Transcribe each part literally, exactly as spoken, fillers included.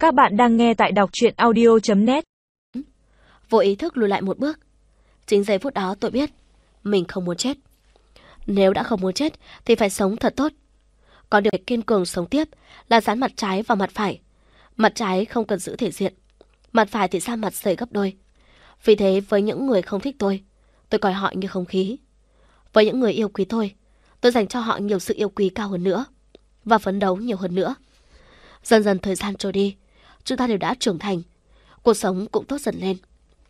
Các bạn đang nghe tại đọc truyện audio chấm net. Vô ý thức lùi lại một bước. Chính giây phút đó tôi biết mình không muốn chết. Nếu đã không muốn chết thì phải sống thật tốt. Còn điều kiên cường sống tiếp là dán mặt trái vào mặt phải. Mặt trái không cần giữ thể diện, mặt phải thì ra mặt dày gấp đôi. Vì thế với những người không thích tôi, tôi coi họ như không khí. Với những người yêu quý tôi, tôi dành cho họ nhiều sự yêu quý cao hơn nữa và phấn đấu nhiều hơn nữa. Dần dần thời gian trôi đi, chúng ta đều đã trưởng thành, cuộc sống cũng tốt dần lên.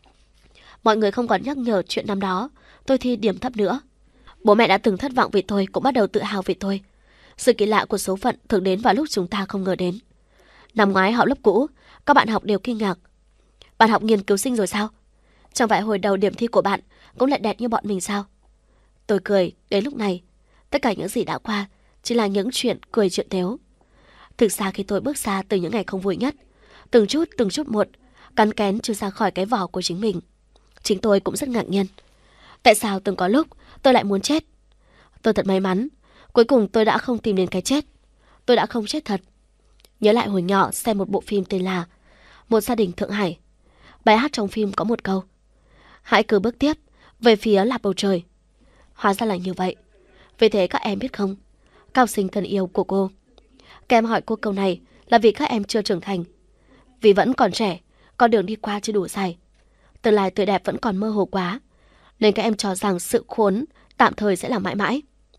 Mọi người không còn nhắc nhở chuyện năm đó tôi thi điểm thấp nữa. Bố mẹ đã từng thất vọng vì tôi cũng bắt đầu tự hào vì tôi. Sự kỳ lạ của số phận thường đến vào lúc chúng ta không ngờ đến. Năm ngoái học lớp cũ, các bạn học đều kinh ngạc. Bạn học nghiên cứu sinh rồi sao? Chẳng phải hồi đầu điểm thi của bạn cũng lại đẹp như bọn mình sao? Tôi cười, đến lúc này, tất cả những gì đã qua chỉ là những chuyện cười chuyện tếu. Thực ra khi tôi bước ra từ những ngày không vui nhất, từng chút từng chút một, cắn kén chưa ra khỏi cái vỏ của chính mình, chính tôi cũng rất ngạc nhiên. Tại sao từng có lúc tôi lại muốn chết? Tôi thật may mắn, cuối cùng tôi đã không tìm đến cái chết. Tôi đã không chết thật. Nhớ lại hồi nhỏ xem một bộ phim tên là Một gia đình Thượng Hải. Bài hát trong phim có một câu: hãy cứ bước tiếp về phía là bầu trời. Hóa ra là như vậy. Vì thế các em biết không, các học sinh thân yêu của cô, các em hỏi cô câu này là vì các em chưa trưởng thành, vì vẫn còn trẻ, con đường đi qua chưa đủ dài, tương lai tươi đẹp vẫn còn mơ hồ quá, nên các em cho rằng sự khốn tạm thời sẽ là mãi mãi.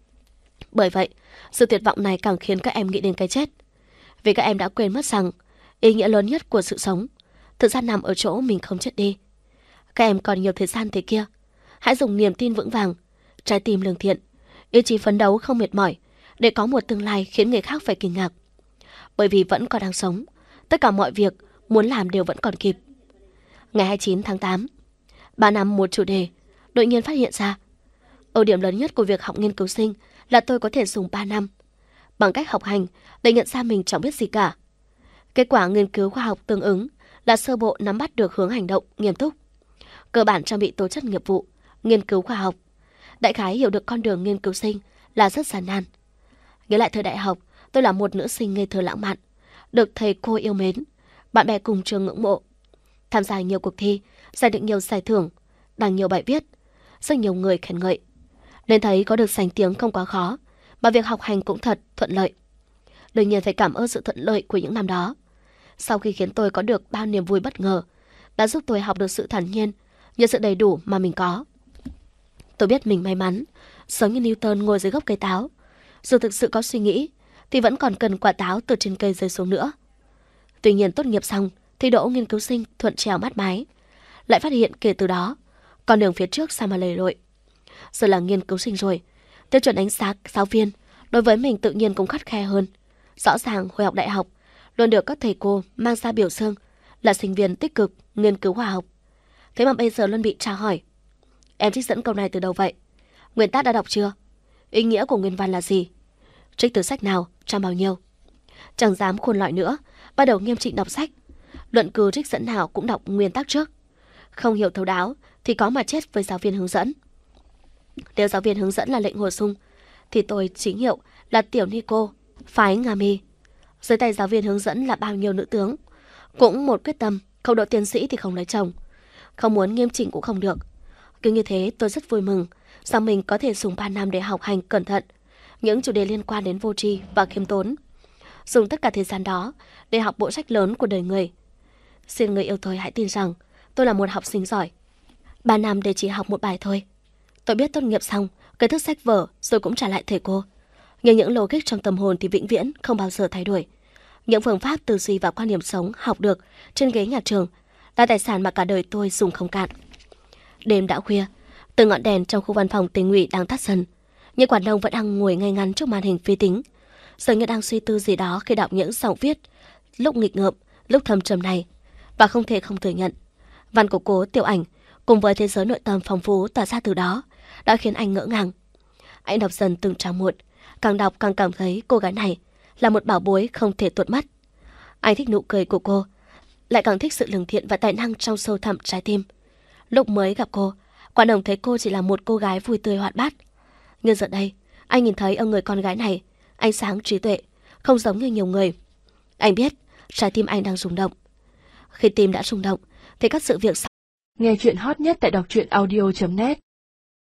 Bởi vậy, sự tuyệt vọng này càng khiến các em nghĩ đến cái chết. Vì các em đã quên mất rằng ý nghĩa lớn nhất của sự sống thực ra nằm ở chỗ mình không chết đi. Các em còn nhiều thời gian thế kia. Hãy dùng niềm tin vững vàng, trái tim lương thiện, ý chí phấn đấu không mệt mỏi để có một tương lai khiến người khác phải kinh ngạc. Bởi vì vẫn còn đang sống, tất cả mọi việc muốn làm đều vẫn còn kịp. Ngày hai mươi chín tháng tám, ba năm một chủ đề, đột nhiên phát hiện ra. Ưu điểm lớn nhất của việc học nghiên cứu sinh là tôi có thể dùng ba năm bằng cách học hành để nhận ra mình chẳng biết gì cả. Kết quả nghiên cứu khoa học tương ứng là sơ bộ nắm bắt được hướng hành động nghiêm túc, cơ bản trang bị tố chất nghiệp vụ nghiên cứu khoa học, đại khái hiểu được con đường nghiên cứu sinh là rất gian nan. Nhớ lại thời đại học, tôi là một nữ sinh ngây thơ lãng mạn, được thầy cô yêu mến, bạn bè cùng trường ngưỡng mộ, tham gia nhiều cuộc thi, giành được nhiều giải thưởng, đăng nhiều bài viết, rất nhiều người khen ngợi, nên thấy có được danh tiếng không quá khó, mà việc học hành cũng thật thuận lợi. Đương nhiên phải cảm ơn sự thuận lợi của những năm đó, sau khi khiến tôi có được bao niềm vui bất ngờ, đã giúp tôi học được sự thản nhiên, nhờ sự đầy đủ mà mình có. Tôi biết mình may mắn, giống như Newton ngồi dưới gốc cây táo, dù thực sự có suy nghĩ thì vẫn còn cần quả táo từ trên cây rơi xuống nữa. Tuy nhiên tốt nghiệp xong thì đỗ nghiên cứu sinh thuận trèo mát mái, lại phát hiện kể từ đó con đường phía trước sao mà lầy lội. Giờ là nghiên cứu sinh rồi, tiêu chuẩn đánh giá giáo viên đối với mình tự nhiên cũng khắt khe hơn. Rõ ràng hồi học đại học luôn được các thầy cô mang ra biểu dương là sinh viên tích cực nghiên cứu khoa học. Thế mà bây giờ luôn bị tra hỏi: em trích dẫn câu này từ đâu vậy? Nguyên tắc đã đọc chưa? Ý nghĩa của nguyên văn là gì? Trích từ sách nào? Trang bao nhiêu? Chẳng dám khôn lỏi nữa, bắt đầu nghiêm chỉnh đọc sách. Luận cứ trích dẫn nào cũng đọc nguyên tắc trước. Không hiểu thấu đáo thì có mà chết với giáo viên hướng dẫn. Nếu giáo viên hướng dẫn là lệnh hồ sung thì tôi chính hiệu là tiểu ni cô phái Nga Mi. Dưới tay giáo viên hướng dẫn là bao nhiêu nữ tướng, cũng một quyết tâm, không đỗ tiến sĩ thì không lấy chồng. Không muốn nghiêm chỉnh cũng không được. Cứ như thế tôi rất vui mừng rằng mình có thể dùng ba năm để học hành cẩn thận những chủ đề liên quan đến vô tri và khiêm tốn, dùng tất cả thời gian đó để học bộ sách lớn của đời người. Xin người yêu tôi hãy tin rằng tôi là một học sinh giỏi. Ba năm để chỉ học một bài thôi. Tôi biết tốt nghiệp xong, kiến thức sách vở rồi cũng trả lại thầy cô, nhưng những logic trong tâm hồn thì vĩnh viễn không bao giờ thay đổi. Những phương pháp tư duy và quan điểm sống học được trên ghế nhà trường là tài sản mà cả đời tôi dùng không cạn. Đêm đã khuya, từng ngọn đèn trong khu văn phòng tỉnh ủy đang tắt dần, nhưng quản đông vẫn đang ngồi ngay ngắn trước màn hình vi tính, dường như đang suy tư gì đó khi đọc những dòng viết lúc nghịch ngợm, lúc thâm trầm này. Và không thể không thừa nhận, văn của Cố Tiểu Ảnh cùng với thế giới nội tâm phong phú tỏa ra từ đó đã khiến anh ngỡ ngàng. Anh đọc dần từng trang một, càng đọc càng cảm thấy cô gái này là một bảo bối không thể tuột mất. Anh thích nụ cười của cô, lại càng thích sự lương thiện và tài năng trong sâu thẳm trái tim. Lúc mới gặp cô, Quản Đồng thấy cô chỉ là một cô gái vui tươi hoạt bát, nhưng giờ đây anh nhìn thấy ở người con gái này ánh sáng trí tuệ, không giống như nhiều người. Anh biết trái tim anh đang rung động. Khi tim đã rung động, thì các sự việc sau. Nghe chuyện hot nhất tại đọc truyện audio chấm net